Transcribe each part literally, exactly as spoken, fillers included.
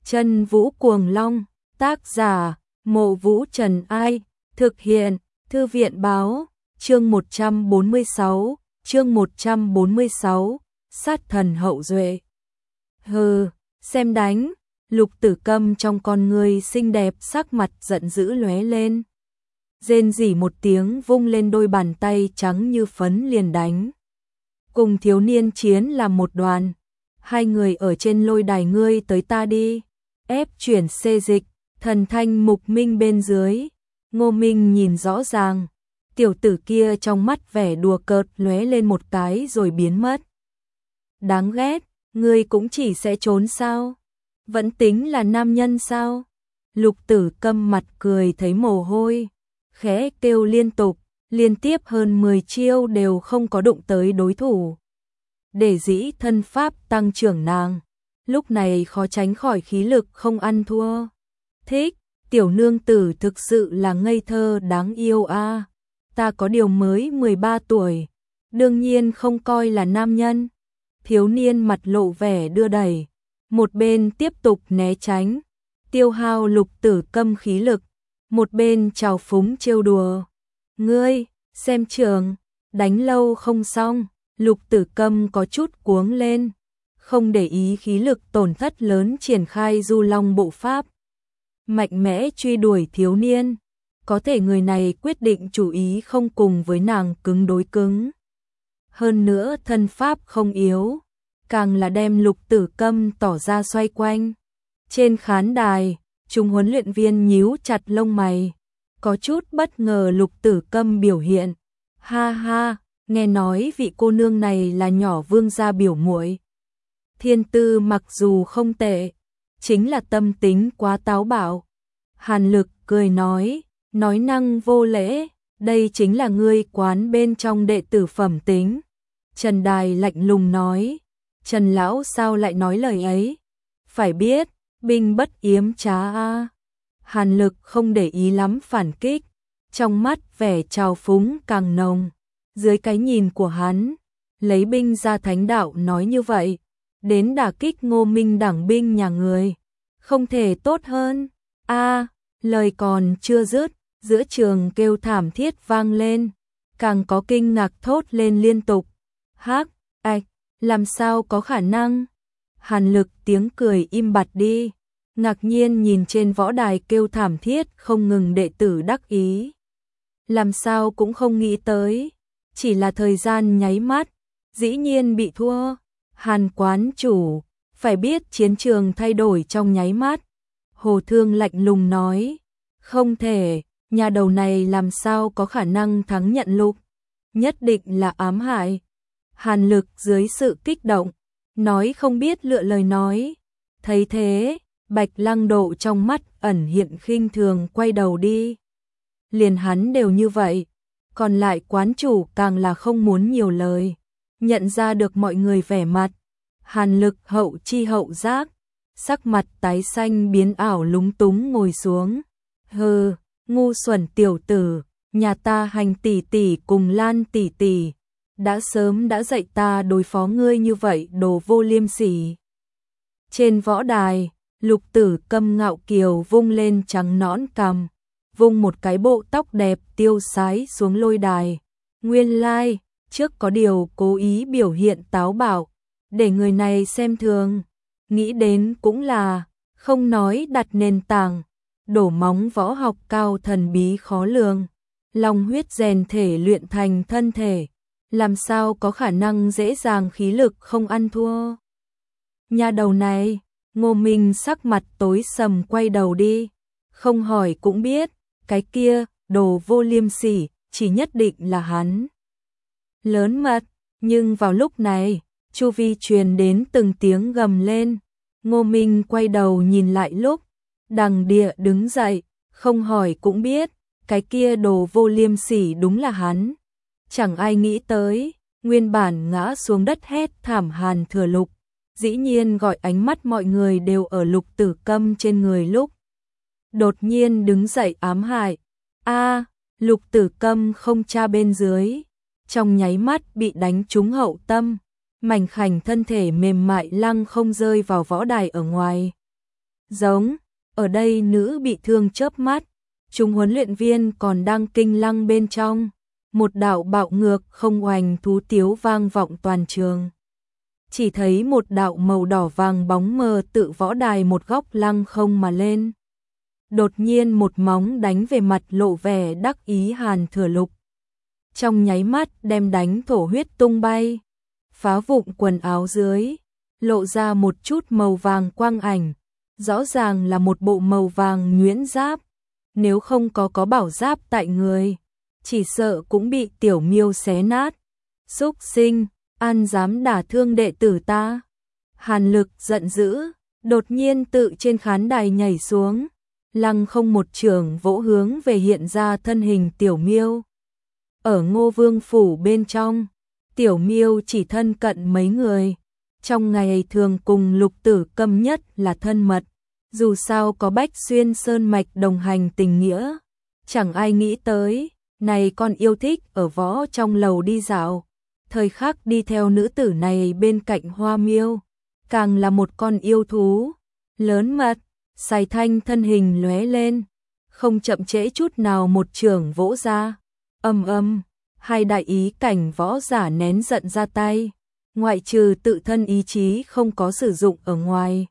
Chân Vũ Cuồng Long, tác giả, Mộ Vũ Trần Ai, thực hiện, Thư viện Báo, chương một trăm bốn mươi sáu, chương một trăm bốn mươi sáu, sát thần hậu duệ. Hừ, xem đánh, Lục Tử Câm trong con người xinh đẹp sắc mặt giận dữ lóe lên. Rên rỉ một tiếng vung lên đôi bàn tay trắng như phấn liền đánh. Cùng thiếu niên chiến làm một đoàn, hai người ở trên lôi đài ngươi tới ta đi, ép chuyển xê dịch, thần thanh mục minh bên dưới. Ngô Minh nhìn rõ ràng, tiểu tử kia trong mắt vẻ đùa cợt lóe lên một cái rồi biến mất. Đáng ghét, ngươi cũng chỉ sẽ trốn sao? Vẫn tính là nam nhân sao? Lục Tử Câm mặt cười thấy mồ hôi, khẽ kêu liên tục, liên tiếp hơn mười chiêu đều không có đụng tới đối thủ. Để dĩ thân pháp tăng trưởng nàng, lúc này khó tránh khỏi khí lực không ăn thua. Thích, tiểu nương tử thực sự là ngây thơ đáng yêu a. À. Ta có điều mới mười ba tuổi, đương nhiên không coi là nam nhân. Thiếu niên mặt lộ vẻ đưa đẩy, một bên tiếp tục né tránh, tiêu hao Lục Tử Câm khí lực, một bên trào phúng trêu đùa. Ngươi, xem trường, đánh lâu không xong. Lục Tử Câm có chút cuống lên, không để ý khí lực tổn thất lớn triển khai du long bộ pháp. Mạnh mẽ truy đuổi thiếu niên, có thể người này quyết định chủ ý không cùng với nàng cứng đối cứng. Hơn nữa thân pháp không yếu, càng là đem Lục Tử Câm tỏ ra xoay quanh. Trên khán đài, chúng huấn luyện viên nhíu chặt lông mày, có chút bất ngờ Lục Tử Câm biểu hiện. Ha ha, nghe nói vị cô nương này là nhỏ vương gia biểu muội. Thiên tư mặc dù không tệ, chính là tâm tính quá táo bạo. Hàn Lực cười nói, nói năng vô lễ, đây chính là ngươi quán bên trong đệ tử phẩm tính. Trần Đài lạnh lùng nói, Trần lão sao lại nói lời ấy? Phải biết, binh bất yếm trá a. Hàn Lực không để ý lắm phản kích, trong mắt vẻ trào phúng càng nồng. Dưới cái nhìn của hắn, lấy binh ra thánh đạo nói như vậy, đến đả kích Ngô Minh đảng binh nhà người, không thể tốt hơn. A, lời còn chưa dứt, giữa trường kêu thảm thiết vang lên, càng có kinh ngạc thốt lên liên tục. Hắc, ạch, làm sao có khả năng? Hàn Lực tiếng cười im bặt đi, ngạc nhiên nhìn trên võ đài kêu thảm thiết không ngừng đệ tử đắc ý. Làm sao cũng không nghĩ tới, chỉ là thời gian nháy mắt, dĩ nhiên bị thua. Hàn quán chủ, phải biết chiến trường thay đổi trong nháy mắt. Hồ Thương lạnh lùng nói, không thể, nhà đầu này làm sao có khả năng thắng nhận Lục, nhất định là ám hại. Hàn Lực dưới sự kích động, nói không biết lựa lời nói. Thấy thế, Bạch Lăng Độ trong mắt ẩn hiện khinh thường quay đầu đi. Liền hắn đều như vậy, còn lại quán chủ càng là không muốn nhiều lời. Nhận ra được mọi người vẻ mặt, Hàn Lực hậu chi hậu giác, sắc mặt tái xanh biến ảo lúng túng ngồi xuống. Hừ, ngu xuẩn tiểu tử, nhà ta Hành tỷ tỷ cùng Lan tỷ tỷ đã sớm đã dạy ta đối phó ngươi như vậy, đồ vô liêm sỉ. Trên võ đài, Lục Tử Câm ngạo kiều vung lên trắng nõn cằm, vung một cái bộ tóc đẹp tiêu sái xuống lôi đài. Nguyên lai, like, trước có điều cố ý biểu hiện táo bạo, để người này xem thường. Nghĩ đến cũng là, không nói đặt nền tảng, đổ móng võ học cao thần bí khó lường. Long huyết rèn thể luyện thành thân thể, làm sao có khả năng dễ dàng khí lực không ăn thua. Nhà đầu này, Ngô Minh sắc mặt tối sầm quay đầu đi, không hỏi cũng biết, cái kia, đồ vô liêm sỉ, chỉ nhất định là hắn. Lớn mật, nhưng vào lúc này, chu vi truyền đến từng tiếng gầm lên. Ngô Minh quay đầu nhìn lại lúc, Đằng Địa đứng dậy, không hỏi cũng biết, cái kia đồ vô liêm sỉ đúng là hắn. Chẳng ai nghĩ tới, nguyên bản ngã xuống đất hét thảm Hàn Thừa Lục, dĩ nhiên gọi ánh mắt mọi người đều ở Lục Tử Câm trên người lúc. Đột nhiên đứng dậy ám hại. A, Lục Tử Câm không tra bên dưới, trong nháy mắt bị đánh trúng hậu tâm, mảnh khảnh thân thể mềm mại lăng không rơi vào võ đài ở ngoài. Giống, ở đây nữ bị thương chớp mắt, chúng huấn luyện viên còn đang kinh lăng bên trong. Một đạo bạo ngược không oành thú tiếu vang vọng toàn trường. Chỉ thấy một đạo màu đỏ vàng bóng mờ tự võ đài một góc lăng không mà lên. Đột nhiên một móng đánh về mặt lộ vẻ đắc ý Hàn Thừa Lục. Trong nháy mắt đem đánh thổ huyết tung bay, phá vụn quần áo dưới, lộ ra một chút màu vàng quang ảnh, rõ ràng là một bộ màu vàng nhuyễn giáp, nếu không có có bảo giáp tại người, chỉ sợ cũng bị tiểu miêu xé nát. Xúc sinh, an dám đả thương đệ tử ta. Hàn Lực giận dữ, đột nhiên tự trên khán đài nhảy xuống, lăng không một trường vỗ hướng về hiện ra thân hình tiểu miêu. Ở Ngô Vương phủ bên trong, tiểu miêu chỉ thân cận mấy người, trong ngày thường cùng Lục Tử Câm nhất là thân mật, dù sao có Bách Xuyên Sơn Mạch đồng hành tình nghĩa, chẳng ai nghĩ tới, này con yêu thích ở võ trong lầu đi dạo, thời khắc đi theo nữ tử này bên cạnh Hoa Miêu, càng là một con yêu thú, lớn mật. Sài Thanh thân hình lóe lên, không chậm trễ chút nào một trường vỗ ra, âm âm, hai đại ý cảnh võ giả nén giận ra tay, ngoại trừ tự thân ý chí không có sử dụng ở ngoài.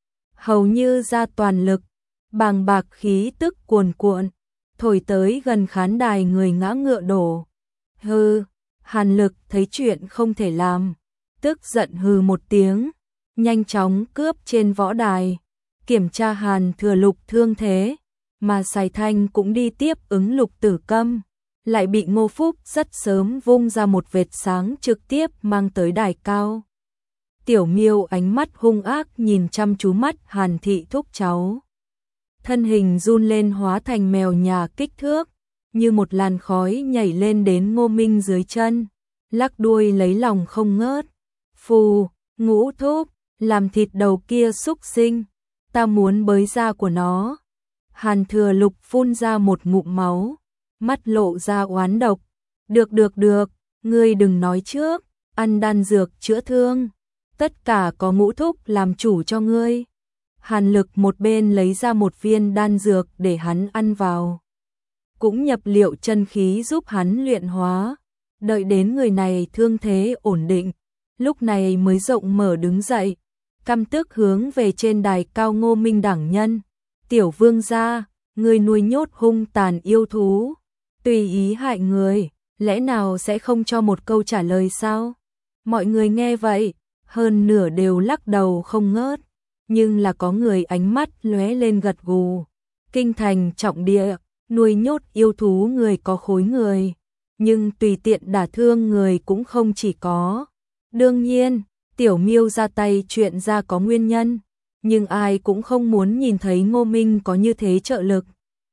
Hầu như ra toàn lực, bàng bạc khí tức cuồn cuộn, thổi tới gần khán đài người ngã ngựa đổ. Hừ, Hàn Lực thấy chuyện không thể làm, tức giận hừ một tiếng, nhanh chóng cướp trên võ đài. Kiểm tra Hàn Thừa Lục thương thế, mà Sài Thanh cũng đi tiếp ứng Lục Tử Câm, lại bị Ngô Phúc rất sớm vung ra một vệt sáng trực tiếp mang tới đài cao. Tiểu miêu ánh mắt hung ác nhìn chăm chú mắt Hàn thị thúc cháu. Thân hình run lên hóa thành mèo nhà kích thước, như một làn khói nhảy lên đến Ngô Minh dưới chân, lắc đuôi lấy lòng không ngớt. Phù, Ngũ Thúc, làm thịt đầu kia xúc sinh. Ta muốn bới da của nó. Hàn Thừa Lục phun ra một ngụm máu, mắt lộ ra oán độc. Được được được, ngươi đừng nói trước, ăn đan dược chữa thương, tất cả có Ngũ Thúc làm chủ cho ngươi. Hàn Lực một bên lấy ra một viên đan dược để hắn ăn vào, cũng nhập liệu chân khí giúp hắn luyện hóa, đợi đến người này thương thế ổn định, lúc này mới rộng mở đứng dậy. Căm tức hướng về trên đài cao Ngô Minh đẳng nhân. Tiểu vương gia, người nuôi nhốt hung tàn yêu thú, tùy ý hại người, lẽ nào sẽ không cho một câu trả lời sao? Mọi người nghe vậy, hơn nửa đều lắc đầu không ngớt, nhưng là có người ánh mắt lóe lên gật gù. Kinh thành trọng địa, nuôi nhốt yêu thú người có khối người, nhưng tùy tiện đả thương người cũng không chỉ có. Đương nhiên, Tiểu miêu ra tay chuyện ra có nguyên nhân, nhưng ai cũng không muốn nhìn thấy Ngô Minh có như thế trợ lực.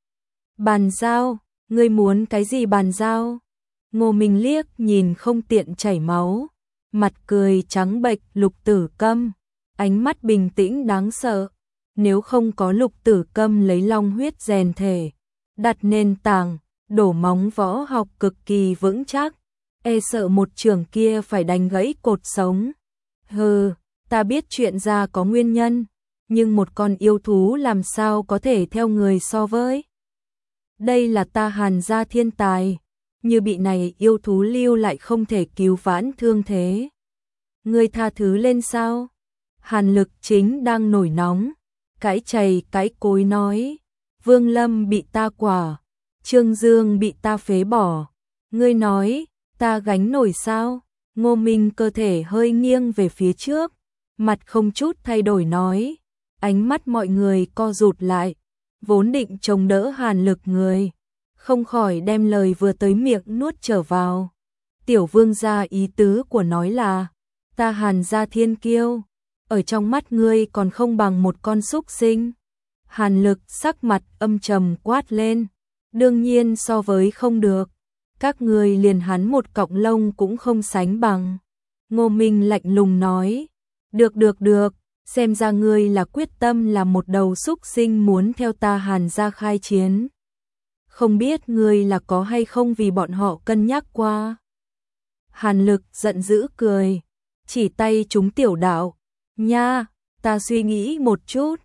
Bàn giao, ngươi muốn cái gì bàn giao? Ngô Minh liếc nhìn không tiện chảy máu, mặt cười trắng bệch Lục Tử Câm, ánh mắt bình tĩnh đáng sợ. Nếu không có Lục Tử Câm lấy long huyết rèn thể, đặt nền tảng, đổ móng võ học cực kỳ vững chắc, e sợ một trường kia phải đánh gãy cột sống. Hừ, ta biết chuyện ra có nguyên nhân, nhưng một con yêu thú làm sao có thể theo người so với. Đây là ta Hàn gia thiên tài, như bị này yêu thú lưu lại không thể cứu vãn thương thế. Ngươi tha thứ lên sao? Hàn Lực chính đang nổi nóng, cãi chày cãi cối nói, Vương Lâm bị ta quả, Trương Dương bị ta phế bỏ, ngươi nói, ta gánh nổi sao? Ngô Minh cơ thể hơi nghiêng về phía trước, mặt không chút thay đổi nói, ánh mắt mọi người co rụt lại, vốn định chống đỡ Hàn Lực người, không khỏi đem lời vừa tới miệng nuốt trở vào. Tiểu vương gia ý tứ của nói là, ta Hàn gia thiên kiêu, ở trong mắt ngươi còn không bằng một con súc sinh. Hàn Lực sắc mặt âm trầm quát lên, đương nhiên so với không được. Các người liền hắn một cọng lông cũng không sánh bằng. Ngô Minh lạnh lùng nói, được được được, xem ra ngươi là quyết tâm là một đầu súc sinh muốn theo ta Hàn gia khai chiến. Không biết ngươi là có hay không vì bọn họ cân nhắc qua. Hàn Lực giận dữ cười, chỉ tay chúng tiểu đạo, nha, ta suy nghĩ một chút.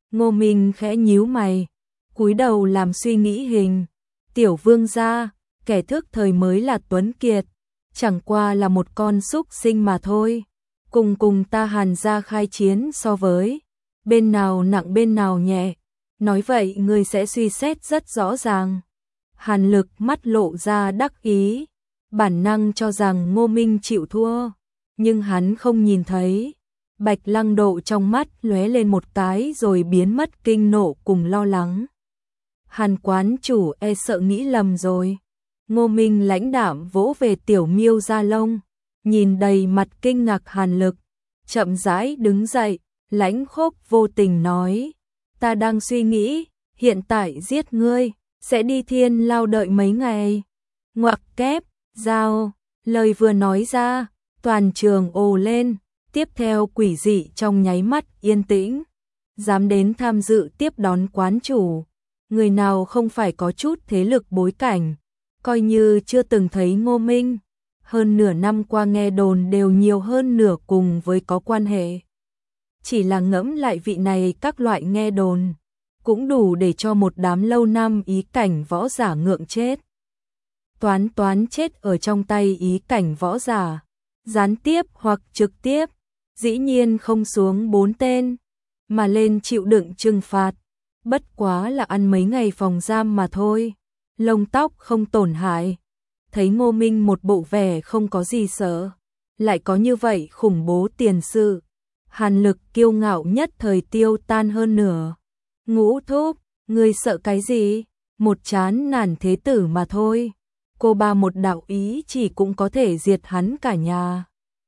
Ngô Minh khẽ nhíu mày, cúi đầu làm suy nghĩ hình. Tiểu vương gia, kẻ thức thời mới là Tuấn Kiệt, chẳng qua là một con súc sinh mà thôi. Cùng cùng ta Hàn gia khai chiến so với, bên nào nặng bên nào nhẹ, nói vậy ngươi sẽ suy xét rất rõ ràng. Hàn Lực mắt lộ ra đắc ý, bản năng cho rằng Ngô Minh chịu thua, nhưng hắn không nhìn thấy. Bạch Lăng Độ trong mắt lóe lên một cái rồi biến mất kinh nộ cùng lo lắng. Hàn quán chủ e sợ nghĩ lầm rồi. Ngô Minh lãnh đạm vỗ về Tiểu Miêu da lông, nhìn đầy mặt kinh ngạc Hàn Lực, chậm rãi đứng dậy, lãnh khốc vô tình nói, ta đang suy nghĩ, hiện tại giết ngươi, sẽ đi thiên lao đợi mấy ngày. Ngoặc kép, dao, lời vừa nói ra, toàn trường ồ lên, tiếp theo quỷ dị trong nháy mắt yên tĩnh. Dám đến tham dự tiếp đón quán chủ, người nào không phải có chút thế lực bối cảnh, coi như chưa từng thấy Ngô Minh. Hơn nửa năm qua nghe đồn đều nhiều hơn nửa cùng với có quan hệ. Chỉ là ngẫm lại vị này các loại nghe đồn, cũng đủ để cho một đám lâu năm ý cảnh võ giả ngượng chết. Toán toán chết ở trong tay ý cảnh võ giả, gián tiếp hoặc trực tiếp, dĩ nhiên không xuống bốn tên, mà lên chịu đựng trừng phạt. Bất quá là ăn mấy ngày phòng giam mà thôi, lông tóc không tổn hại. Thấy Ngô Minh một bộ vẻ không có gì sợ, lại có như vậy khủng bố tiền sự, Hàn Lực kiêu ngạo nhất thời tiêu tan hơn nửa. Ngũ thúc, ngươi sợ cái gì? Một chán nản thế tử mà thôi. Cô ba một đạo ý chỉ cũng có thể diệt hắn cả nhà.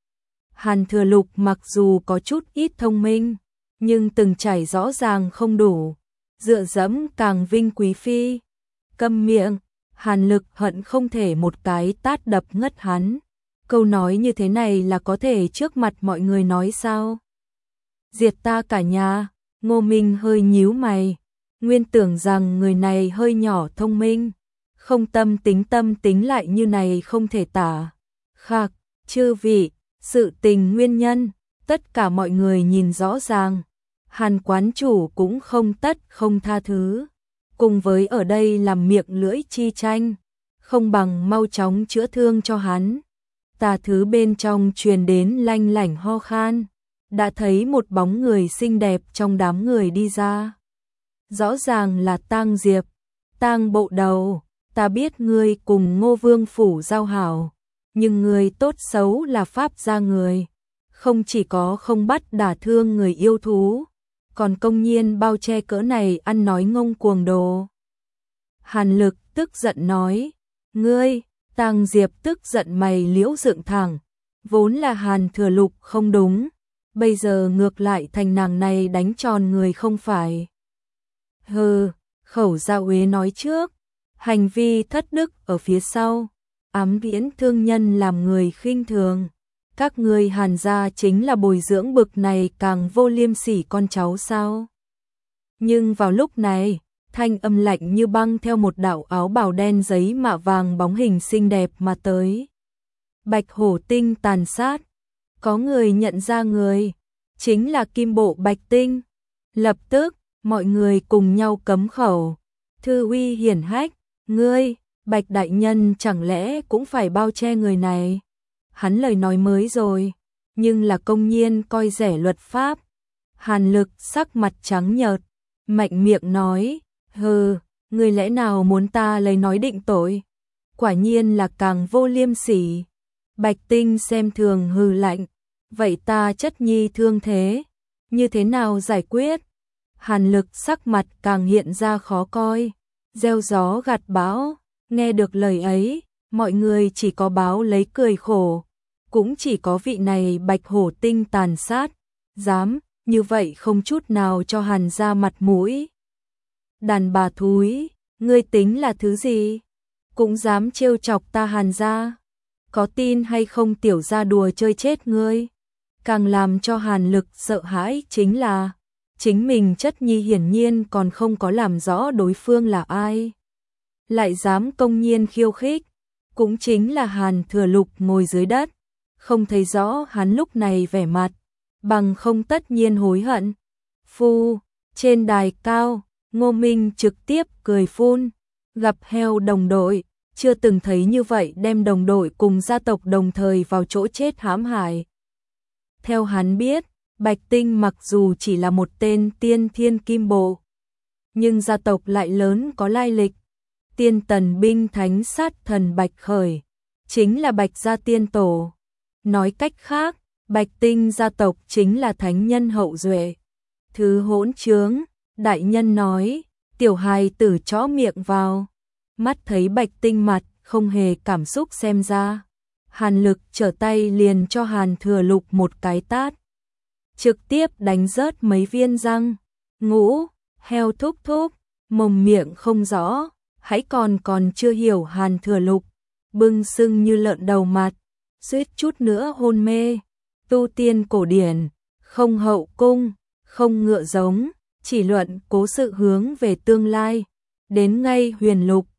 Hàn Thừa Lục mặc dù có chút ít thông minh, nhưng từng trải rõ ràng không đủ, dựa dẫm càng vinh quý phi. Câm miệng, Hàn Lực hận không thể một cái tát đập ngất hắn. Câu nói như thế này là có thể trước mặt mọi người nói sao? Diệt ta cả nhà. Ngô Minh hơi nhíu mày, nguyên tưởng rằng người này hơi nhỏ thông minh, không tâm tính tâm tính lại như này không thể tả. Khạc, chư vị, sự tình nguyên nhân, tất cả mọi người nhìn rõ ràng. Hàn quán chủ cũng không tất không tha thứ, cùng với ở đây làm miệng lưỡi chi tranh, không bằng mau chóng chữa thương cho hắn. Tà thứ bên trong truyền đến lanh lảnh ho khan, đã thấy một bóng người xinh đẹp trong đám người đi ra. Rõ ràng là Tang Diệp. Tang bộ đầu, ta biết ngươi cùng Ngô Vương phủ giao hảo, nhưng ngươi tốt xấu là pháp gia người, không chỉ có không bắt đả thương người yêu thú, còn công nhiên bao che cỡ này ăn nói ngông cuồng đồ. Hàn Lực tức giận nói, ngươi. Tang Diệp tức giận mày liễu dựng thẳng, vốn là Hàn Thừa Lục không đúng, bây giờ ngược lại thành nàng này đánh tròn người không phải. Hừ, khẩu gia uế nói trước, hành vi thất đức ở phía sau, ám viễn thương nhân làm người khinh thường. Các ngươi Hàn gia chính là bồi dưỡng bực này càng vô liêm sỉ con cháu sao? Nhưng vào lúc này, thanh âm lạnh như băng theo một đạo áo bào đen giấy mạ vàng bóng hình xinh đẹp mà tới. Bạch hổ tinh tàn sát. Có người nhận ra người, chính là Kim Bộ Bạch Tinh. Lập tức, mọi người cùng nhau cấm khẩu. Thư uy hiển hách, ngươi, Bạch đại nhân chẳng lẽ cũng phải bao che người này? Hắn lời nói mới rồi, nhưng là công nhiên coi rẻ luật pháp. Hàn Lực sắc mặt trắng nhợt, mạnh miệng nói, hừ, người lẽ nào muốn ta lấy nói định tội? Quả nhiên là càng vô liêm sỉ. Bạch Tinh xem thường hừ lạnh, vậy ta chất nhi thương thế, như thế nào giải quyết? Hàn Lực sắc mặt càng hiện ra khó coi, gieo gió gặt bão, nghe được lời ấy, mọi người chỉ có báo lấy cười khổ, cũng chỉ có vị này Bạch hổ tinh tàn sát, dám như vậy không chút nào cho Hàn gia mặt mũi. Đàn bà thúi, ngươi tính là thứ gì? Cũng dám trêu chọc ta Hàn gia? Có tin hay không tiểu gia đùa chơi chết ngươi? Càng làm cho Hàn Lực sợ hãi chính là chính mình chất nhi hiển nhiên còn không có làm rõ đối phương là ai, lại dám công nhiên khiêu khích. Cũng chính là Hàn Thừa Lục ngồi dưới đất, không thấy rõ hắn lúc này vẻ mặt, bằng không tất nhiên hối hận. Phu, Trên đài cao, Ngô Minh trực tiếp cười phun, gặp heo đồng đội, chưa từng thấy như vậy đem đồng đội cùng gia tộc đồng thời vào chỗ chết hãm hại. Theo hắn biết, Bạch Tinh mặc dù chỉ là một tên tiên thiên kim bộ, nhưng gia tộc lại lớn có lai lịch. Tiên tần binh thánh sát thần Bạch Khởi, chính là Bạch gia tiên tổ. Nói cách khác, Bạch Tinh gia tộc chính là thánh nhân hậu duệ. Thứ hỗn trướng, đại nhân nói, tiểu hài tử chó miệng vào. Mắt thấy Bạch Tinh mặt, không hề cảm xúc xem ra. Hàn Lực trở tay liền cho Hàn Thừa Lục một cái tát. Trực tiếp đánh rớt mấy viên răng. Ngũ, heo thúc thúc, mồm miệng không rõ, hãy còn còn chưa hiểu Hàn Thừa Lục. Bưng sưng như lợn đầu mặt, suýt chút nữa hôn mê. Tu tiên cổ điển, không hậu cung, không ngựa giống, chỉ luận cố sự hướng về tương lai. Đến ngay huyền lục,